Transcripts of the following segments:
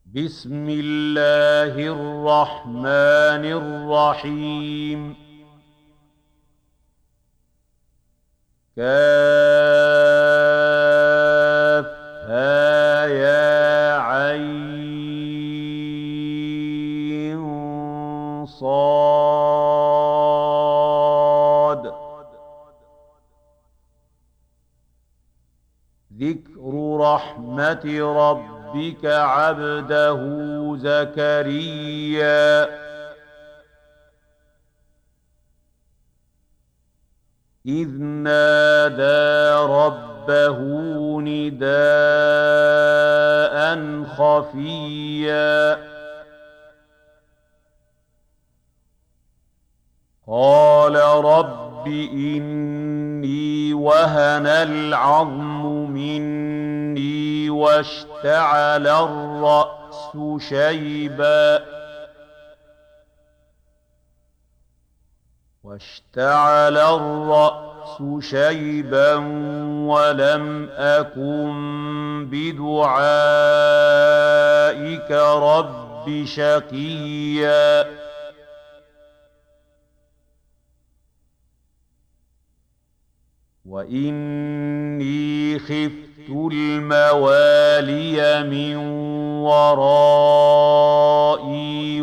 بسم الله الرحمن الرحيم. كافها يا عين صاد. ذكر رحمة ربك عبده زكريا إذ نادى ربه نداء خفيا قال رب إني وهن العظم مني واشتعل الرأس شيبا ولم أكن بدعائك رب شقيا وإني خفت الموالي من ورائي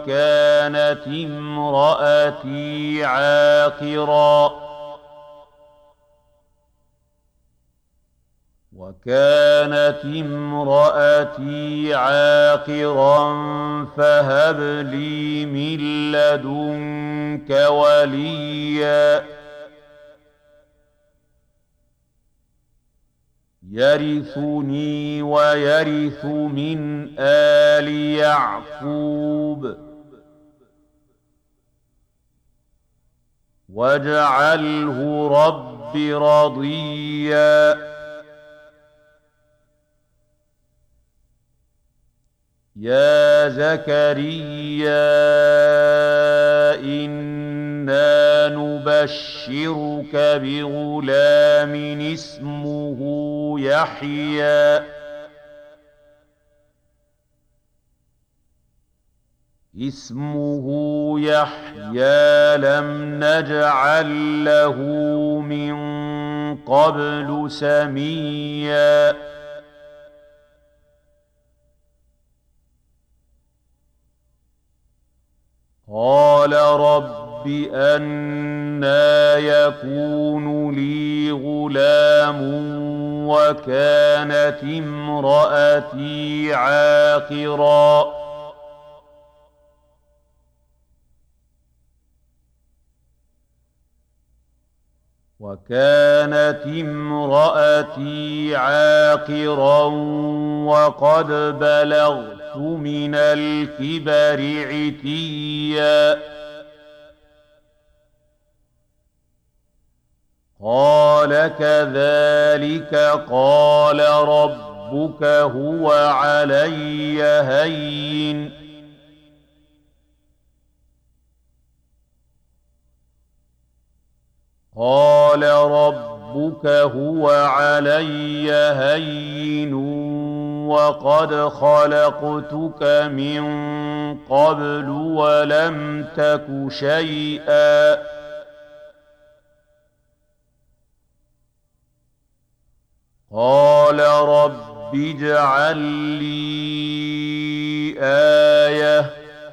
وكانت امرأتي عاقرا فهب لي من لدنك وليا يرثني ويرث من آل يعقوب واجعله رب رضيا. يا زكريا إنا نبشرك بغلام اسمه يحيى لم نجعل له من قبل سميا قال رب أنى يكون لي غلام وكانت امرأتي عاقرا وقد بلغت من الكبر عتيا قال كذلك قال ربك هو علي هين وقد خلقتك من قبل ولم تك شيئا قال رب اجعل لي آية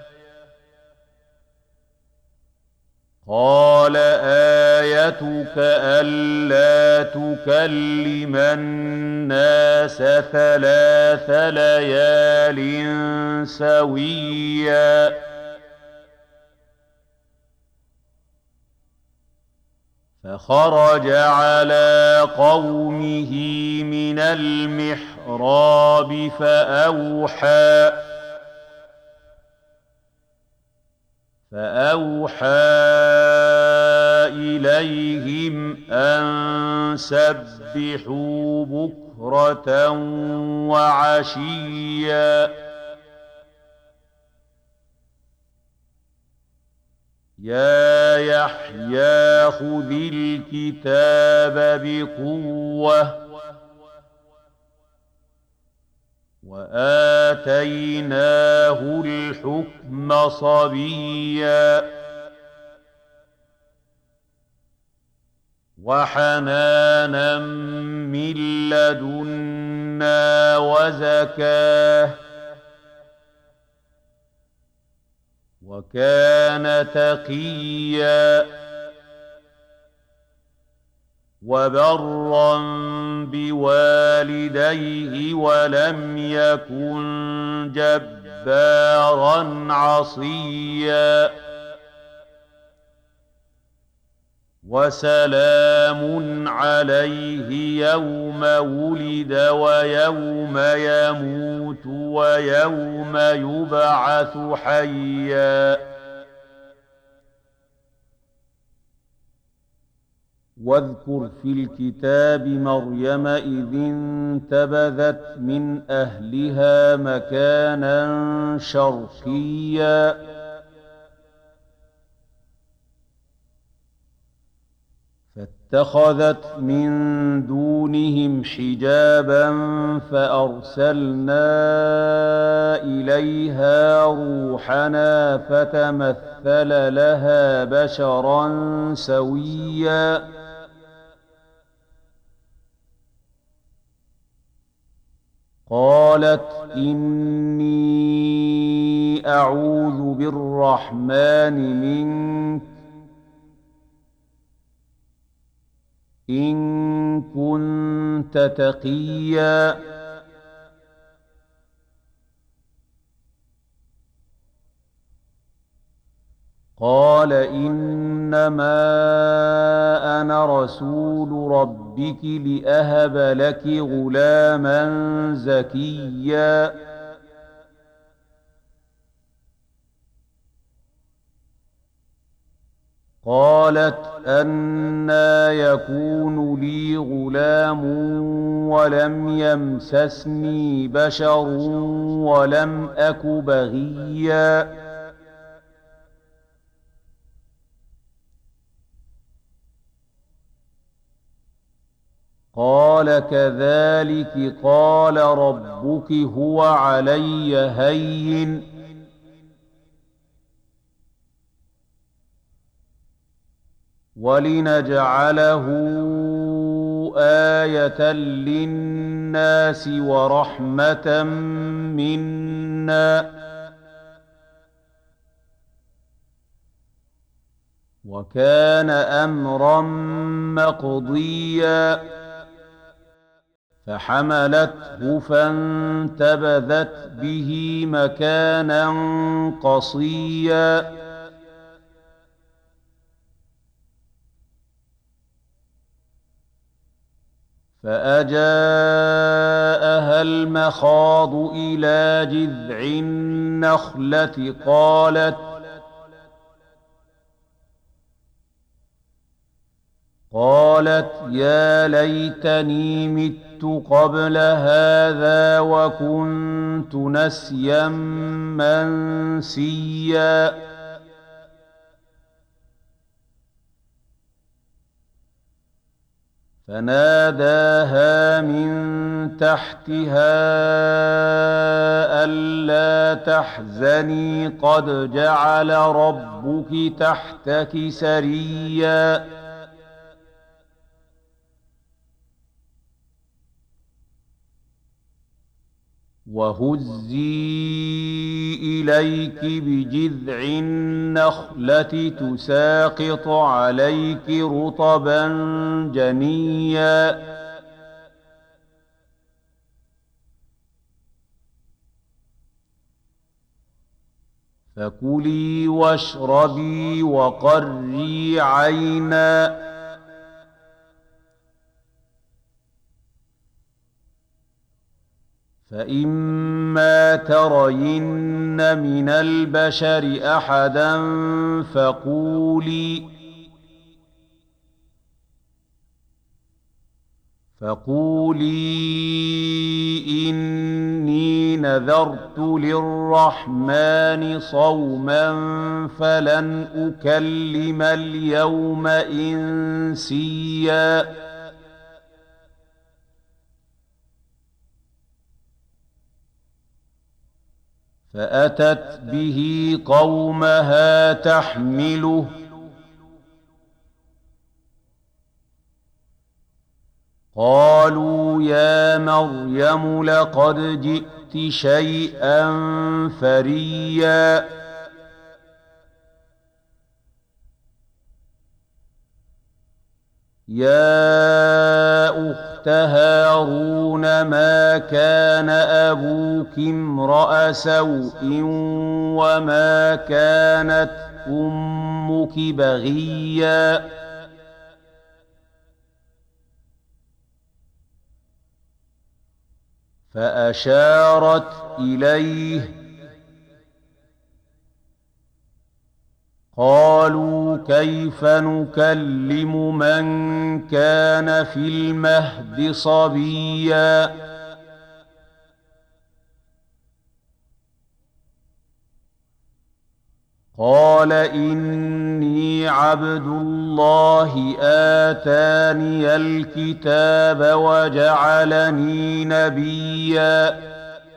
قال آيتك ألا تكلم الناس 3 ليال سويا فخرج على قومه من المحراب فأوحى إليهم أن سبحوا بكرة وعشيا يا يحيى خذ الكتاب بقوة وآتيناه الحكم صبيا وحنانا من لدنا وزكاه وكان تقيا وبرا بوالديه ولم يكن جبارا عصيا وسلام عليه يوم ولد ويوم يموت ويوم يبعث حيا واذكر في الكتاب مريم إذ انتبذت من أهلها مكانا شرقيا فاتخذت من دونهم حجابا فأرسلنا إليها روحنا فتمثل لها بشرا سويا قالت إني أعوذ بالرحمن منك إن كنت تقيا قال إنما أنا رسول ربك لأهب لك غلاما زكيا قالت أنى يكون لي غلام ولم يمسسني بشر ولم أك بغيا قال كذلك قال ربك هو علي هين ولنجعله آية للناس ورحمة منا وكان أمرا مقضيا فحملته فانتبذت به مكانا قصيا فأجاءها المخاض إلى جذع النخلة قالت يا ليتني مت قبل هذا وكنت نسيا منسيا فناداها من تحتها ألا تحزني قد جعل ربك تحتك سريا وهزي إليك بجذع النخلة تساقط عليك رطبا جنيا فكلي واشربي وقري عينا فإما ترين من البشر أحدا فقولي إني نذرت للرحمن صوما فلن أكلم اليوم إنسيا. فأتت به قومها تحمله قالوا يا مريم لقد جئت شيئا فريا يا أخت هارون ما كان أبوك امرأ سوء وما كانت أمك بغيا فأشارت إليه قالوا كيف نكلم من كان في المهد صبيا قال إني عبد الله آتاني الكتاب وجعلني نبيا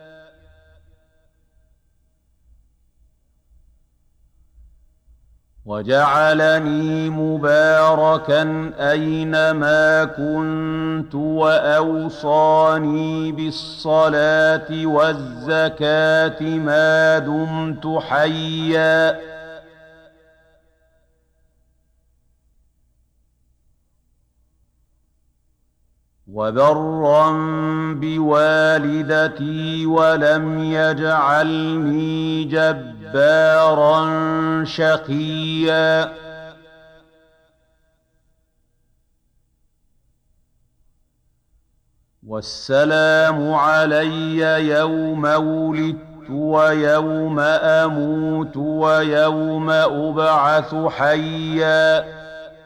وجعلني مباركا أينما كنت وأوصاني بالصلاة والزكاة ما دمت حيا وبرا بوالدتي ولم يجعلني جبارا شقيا والسلام علي يوم ولدت ويوم أموت ويوم أبعث حيا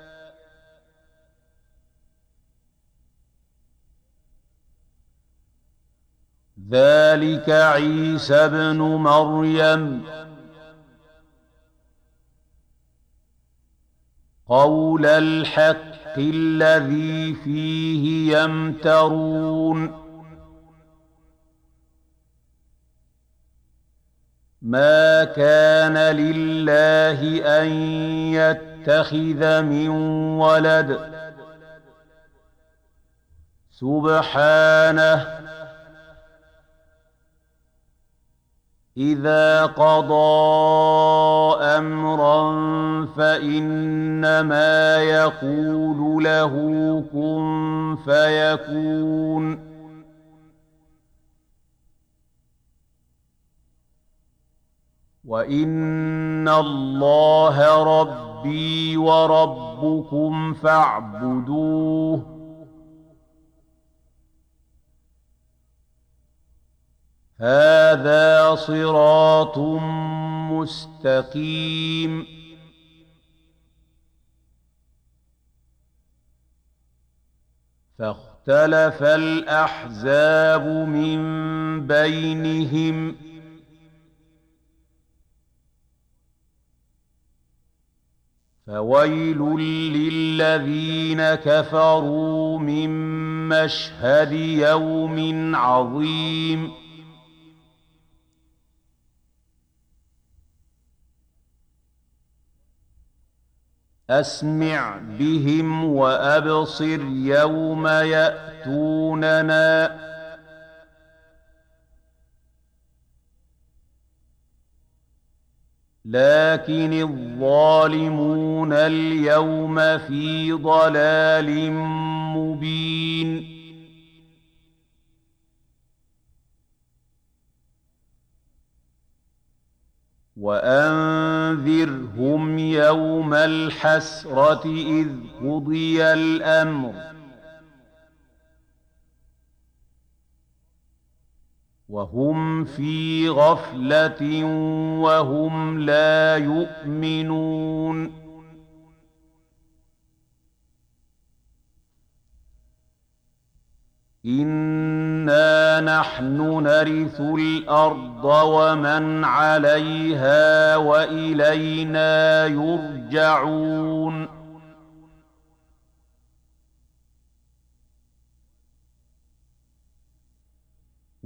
ذلك عيسى ابن مريم قول الحق الذي فيه يمترون ما كان لله أن يتخذ من ولد سبحانه إذا قضى أمرا فإنما يقول له كن فيكون وإن الله ربي وربكم فاعبدوه هذا صراط مستقيم فاختلف الأحزاب من بينهم فويل للذين كفروا من مشهد يوم عظيم أسمع بهم وأبصر يوم يأتوننا لكن الظالمون اليوم في ضلال مبين وأنذرهم يوم الحسرة إذ قضي الأمر وهم في غفلة وهم لا يؤمنون إنا نحن نرث الأرض ومن عليها وإلينا يرجعون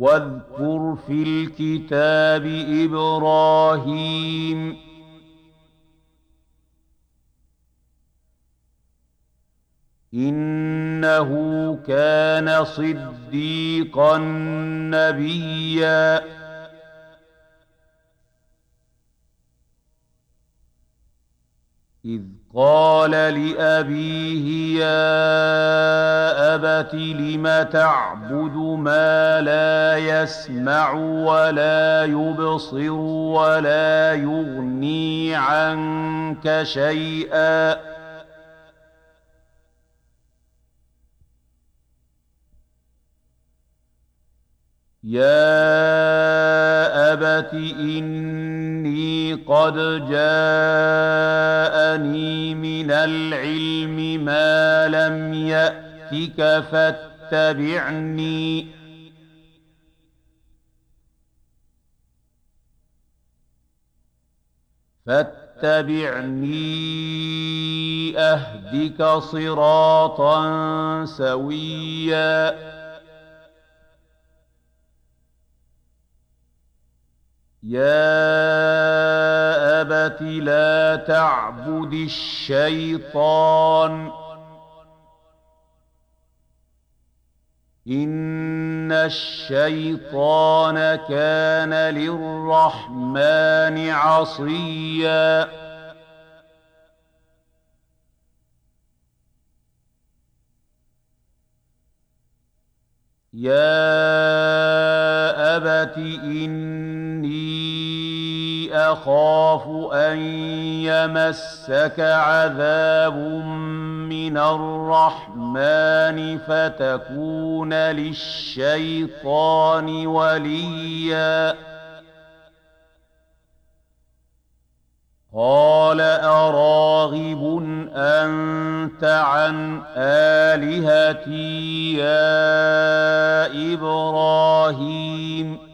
واذكر في الكتاب إبراهيم إنه كان صديقا نبيا إذ قال لأبيه يا أبت لم تعبد ما لا يسمع ولا يبصر ولا يغني عنك شيئا يا أبت إني قد جاءني من العلم ما لم يأتك فاتبعني أهدك صراطا سويا يا أبت لا تعبد الشيطان إن الشيطان كان للرحمن عصيا يا أبت إني أخاف أن يمسك عذاب من الرحمن فتكون للشيطان وليا قال أراغب أنت عن آلهتي يا إبراهيم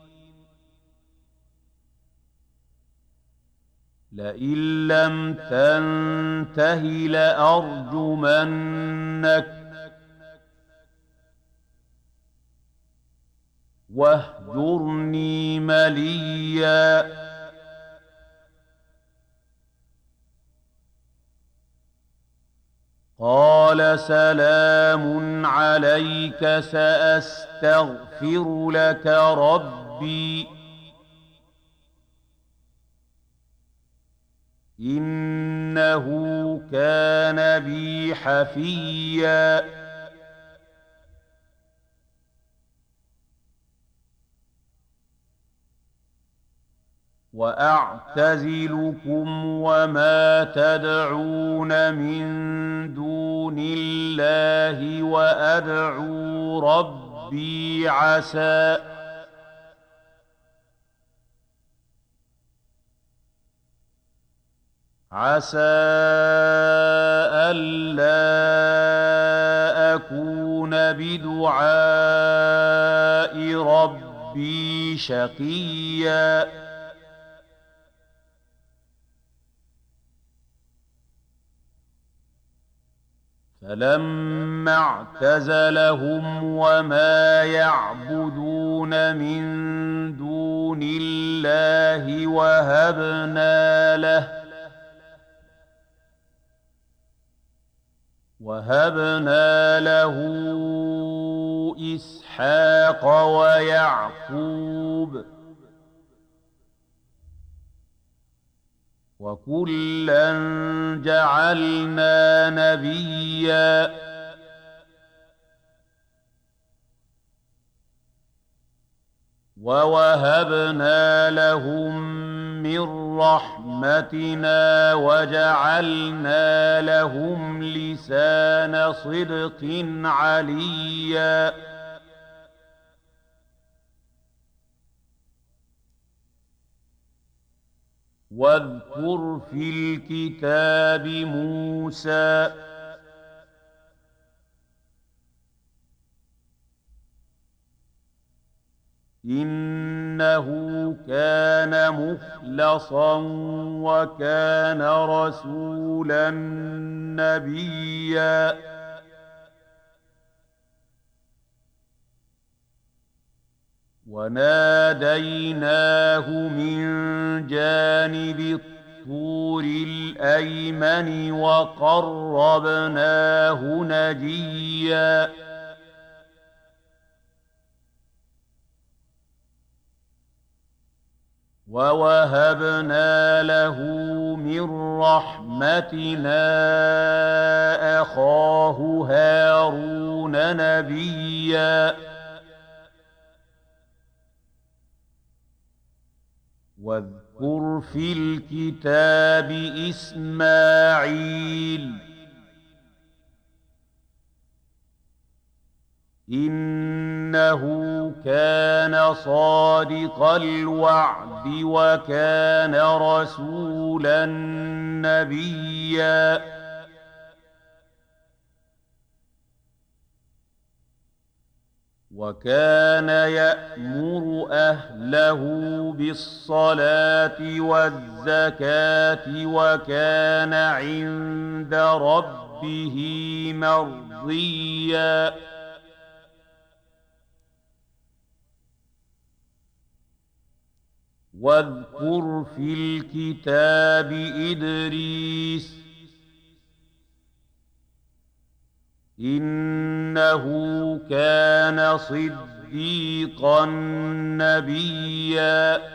لئن لم تنته لأرجمنك واهجرني مليا قال سلام عليك سأستغفر لك ربي إنه كان بي حفيا وأعتزلكم وما تدعون من دون الله وأدعو ربي عسى ألا أكون بدعاء ربي شقيا فلما اعتزلهم وما يعبدون من دون الله وهبنا له إسحاق ويعقوب وكلا جعلنا نبيا ووهبنا لهم من رحمتنا وجعلنا لهم لسان صدق عليا واذكر في الكتاب موسى إنه كان مخلصا وكان رسولا نبيا وناديناه من جانب الطور الأيمن وقربناه نجيا ووهبنا له من رحمتنا أخاه هارون نبيا واذكر في الكتاب إسماعيل إنه كان صادق الوعد وكان رسولا نبيا وكان يأمر أهله بالصلاة والزكاة وكان عند ربه مرضيا واذكر في الكتاب إدريس إنه كان صديقا نبيا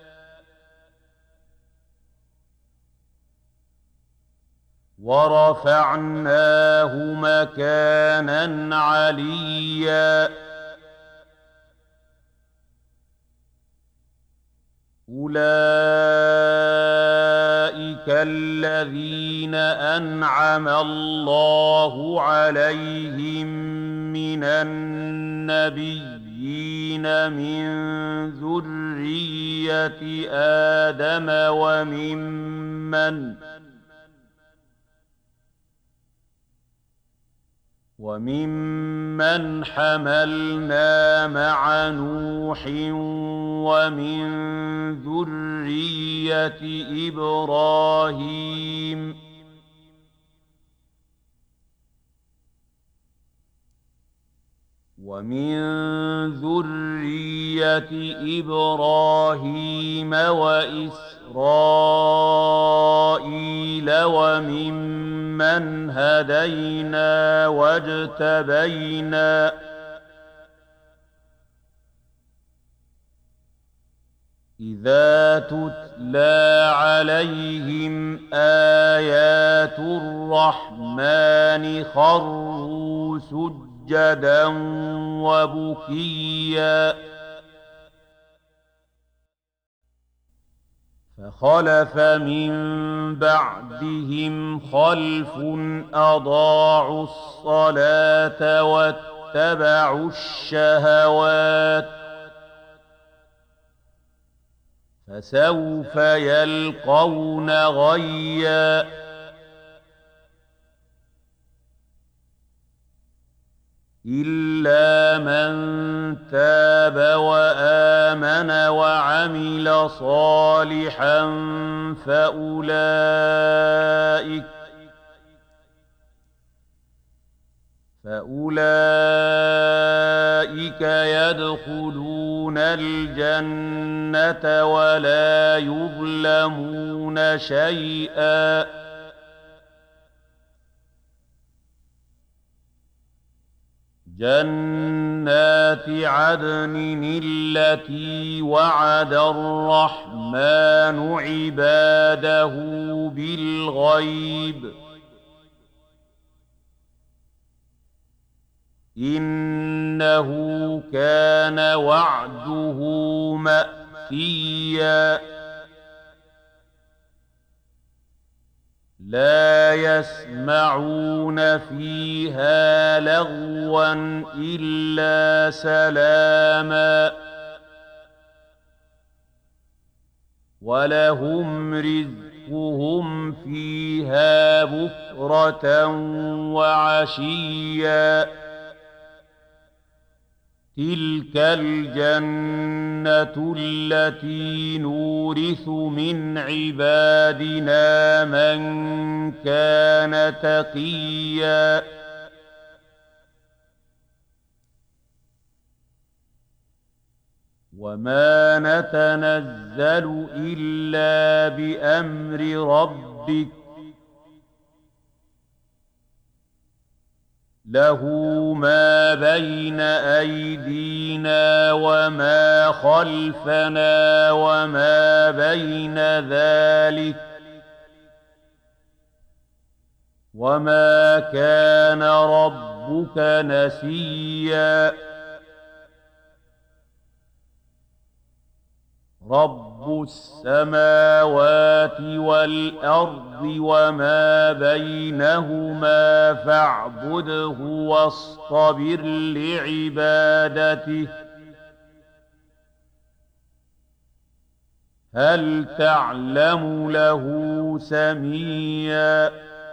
ورفعناه مكانا عليا أولئك الذين أنعم الله عليهم من النبيين من ذرية آدم وممن حملنا مع نوح ومن ذرية إبراهيم وإسرائيل وممن هدينا واجتبينا إذا تتلى عليهم آيات الرحمن خروا سجدا وبكيا فخلف من بعدهم خلف أضاعوا الصلاة واتبعوا الشهوات فسوف يلقون غيا إلا من تاب وآمن وعمل صالحا فأولئك يدخلون الجنة ولا يظلمون شيئا جنات عدن التي وعد الرحمن عباده بالغيب إنه كان وعده مأتيا لا يسمعون فيها لغوا إلا سلاما ولهم رزقهم فيها بكرة وعشيا تلك الجنة التي نورث من عبادنا من كان تقيا وما نتنزل إلا بأمر ربك له ما بين أيدينا وما خلفنا وما بين ذلك وما كان ربك نسيا رب السماوات والأرض وما بينهما فاعبده واصطبر لعبادته هل تعلم له سميا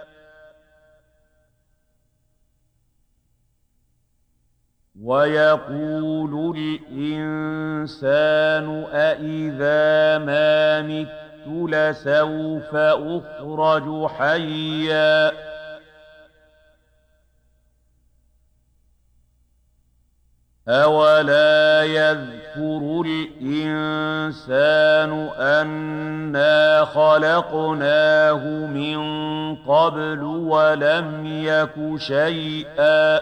ويقول الإنسان أإذا ما مت لسوف أخرج حيا أولا يذكر الإنسان أنا خلقناه من قبل ولم يك شيئا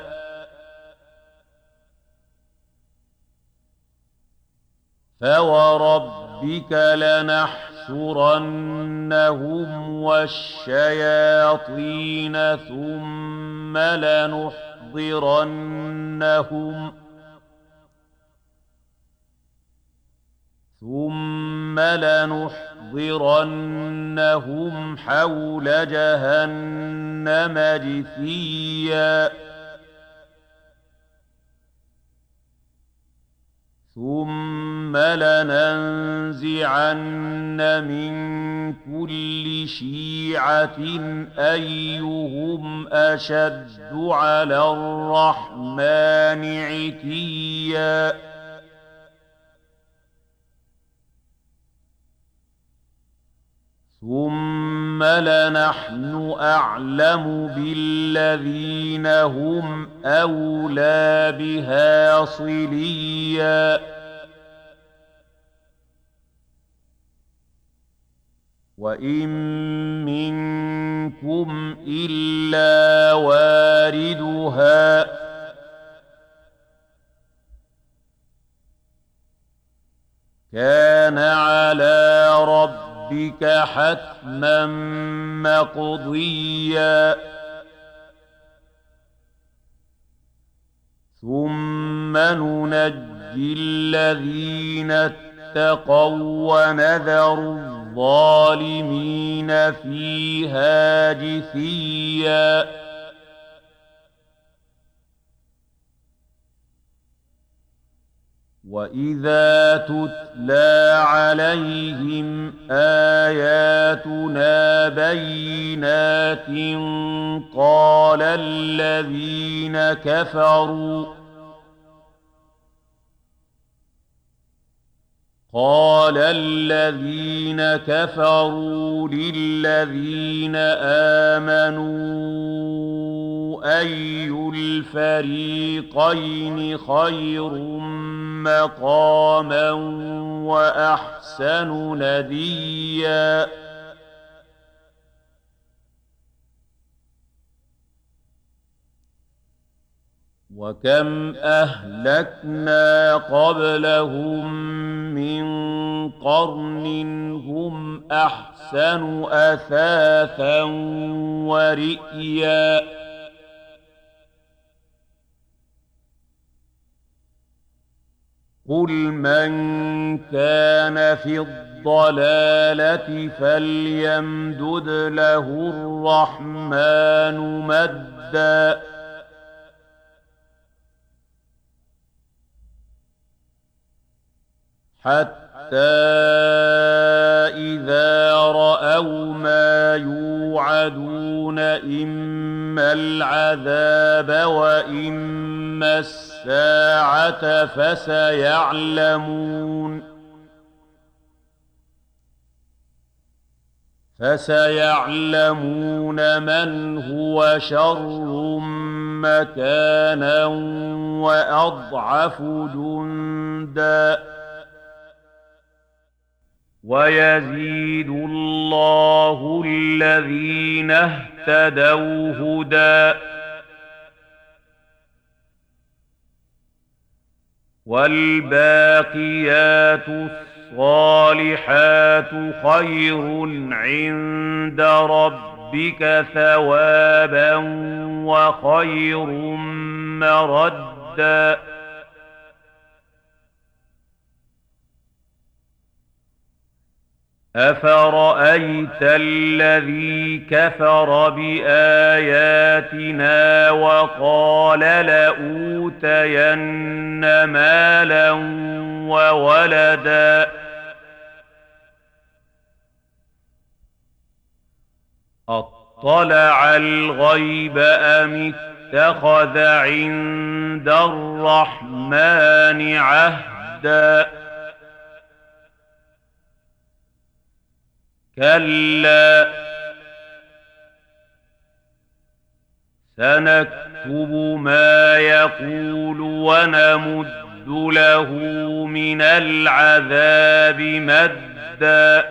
فوربك لنحشرنهم والشياطين ثم لنحضرنهم حول جهنم جثيا ثم لننزعن من كل شيعة أيهم أشد على الرحمن عتيا ثم لنحن أعلم بالذين هم أولى بها صليا وإن منكم إلا واردها كان على ربك حتما مقضيا ثم ننجي الذين اتقوا ونذر الظالمين فيها جثيا وإذا تتلى عليهم آياتنا بينات قال الذين كفروا للذين آمنوا أي الفريقين خير مقاما وأحسن نديا وكم أهلكنا قبلهم من قرن هم أحسن أثاثا ورئيا قل من كان في الضلالة فليمدد له الرحمن مدا حتى إذا رأوا ما يوعدون إما العذاب وإما الساعة فسيعلمون من هو شر مكانا وأضعف جندا ويزيد الله الذين اهتدوا هدى والباقيات الصالحات خير عند ربك ثوابا وخير مردا أفرأيت الذي كفر بآياتنا وقال لأوتين مالا وولدا أطلع الغيب أم اتخذ عند الرحمن عهدا كلا سنكتب ما يقول ونمد له من العذاب مدا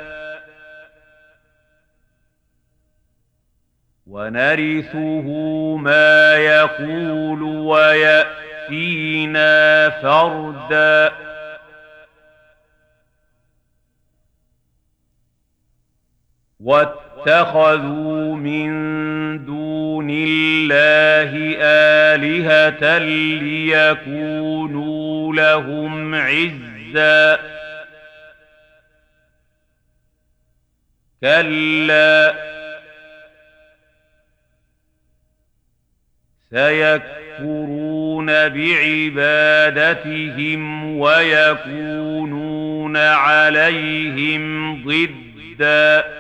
ونرثه ما يقول ويأتينا فردا واتخذوا من دون الله آلهة ليكونوا لهم عزا كلا سيكفرون بعبادتهم ويكونون عليهم ضدا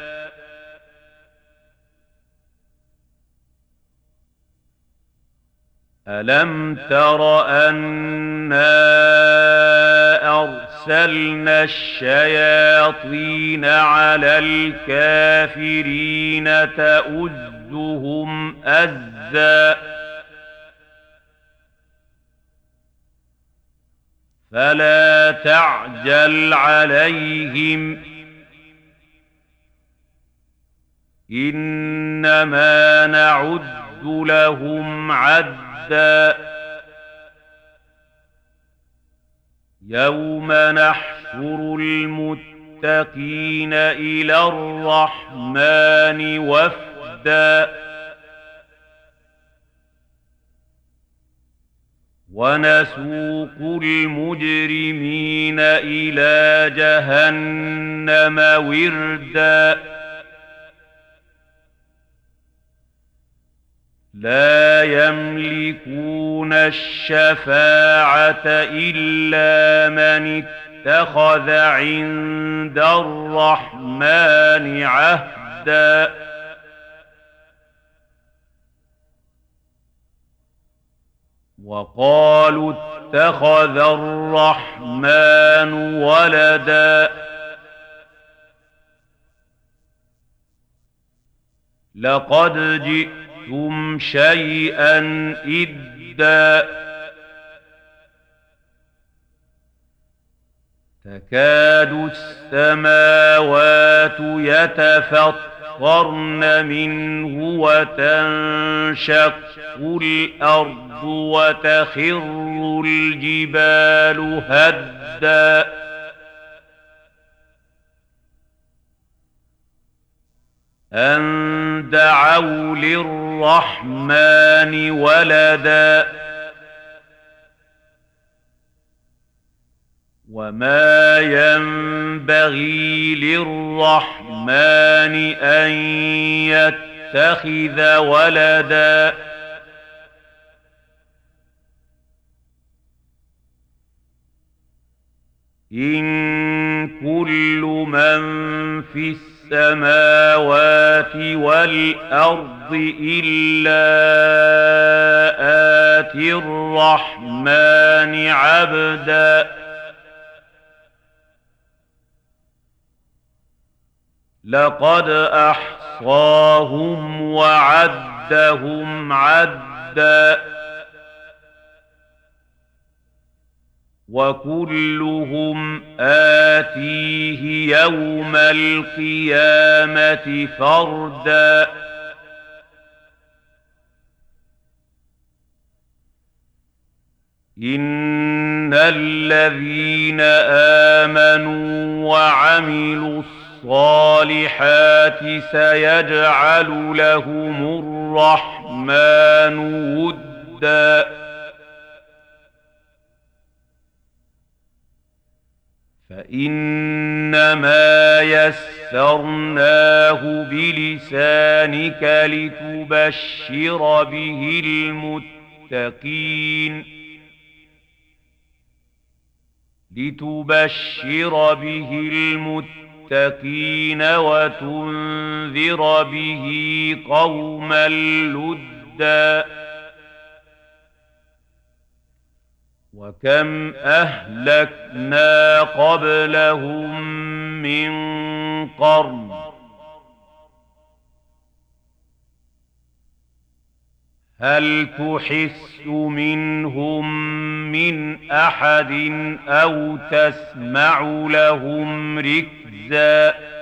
ألم تر أنا أرسلنا الشياطين على الكافرين تؤزهم أزا فلا تعجل عليهم إنما نعد لهم عدا يوم نحشر المتقين إلى الرحمن وفدا ونسوق المجرمين إلى جهنم وردا لا يملكون الشفاعة إلا من اتخذ عند الرحمن عهدا وقالوا اتخذ الرحمن ولدا لقد جئتم شيئا إدا تكاد السماوات يتفطرن منه وتنشق الأرض وتخر الجبال هدا أن دعوا للرحمن ولدا وما ينبغي للرحمن أن يتخذ ولدا إن كل من في السماوات والأرض إلا آتي الرحمن عبدا لقد أحصاهم وعدهم عدا وكلهم آتيه يوم القيامة فردا إن الذين آمنوا وعملوا الصالحات سيجعل لهم الرحمن ودا فإنما يسرناه بلسانك لتبشر به المتقين وتنذر به قوما لدا وكم أهلكنا قبلهم من قرن هل تحس منهم من أحد أو تسمع لهم ركزا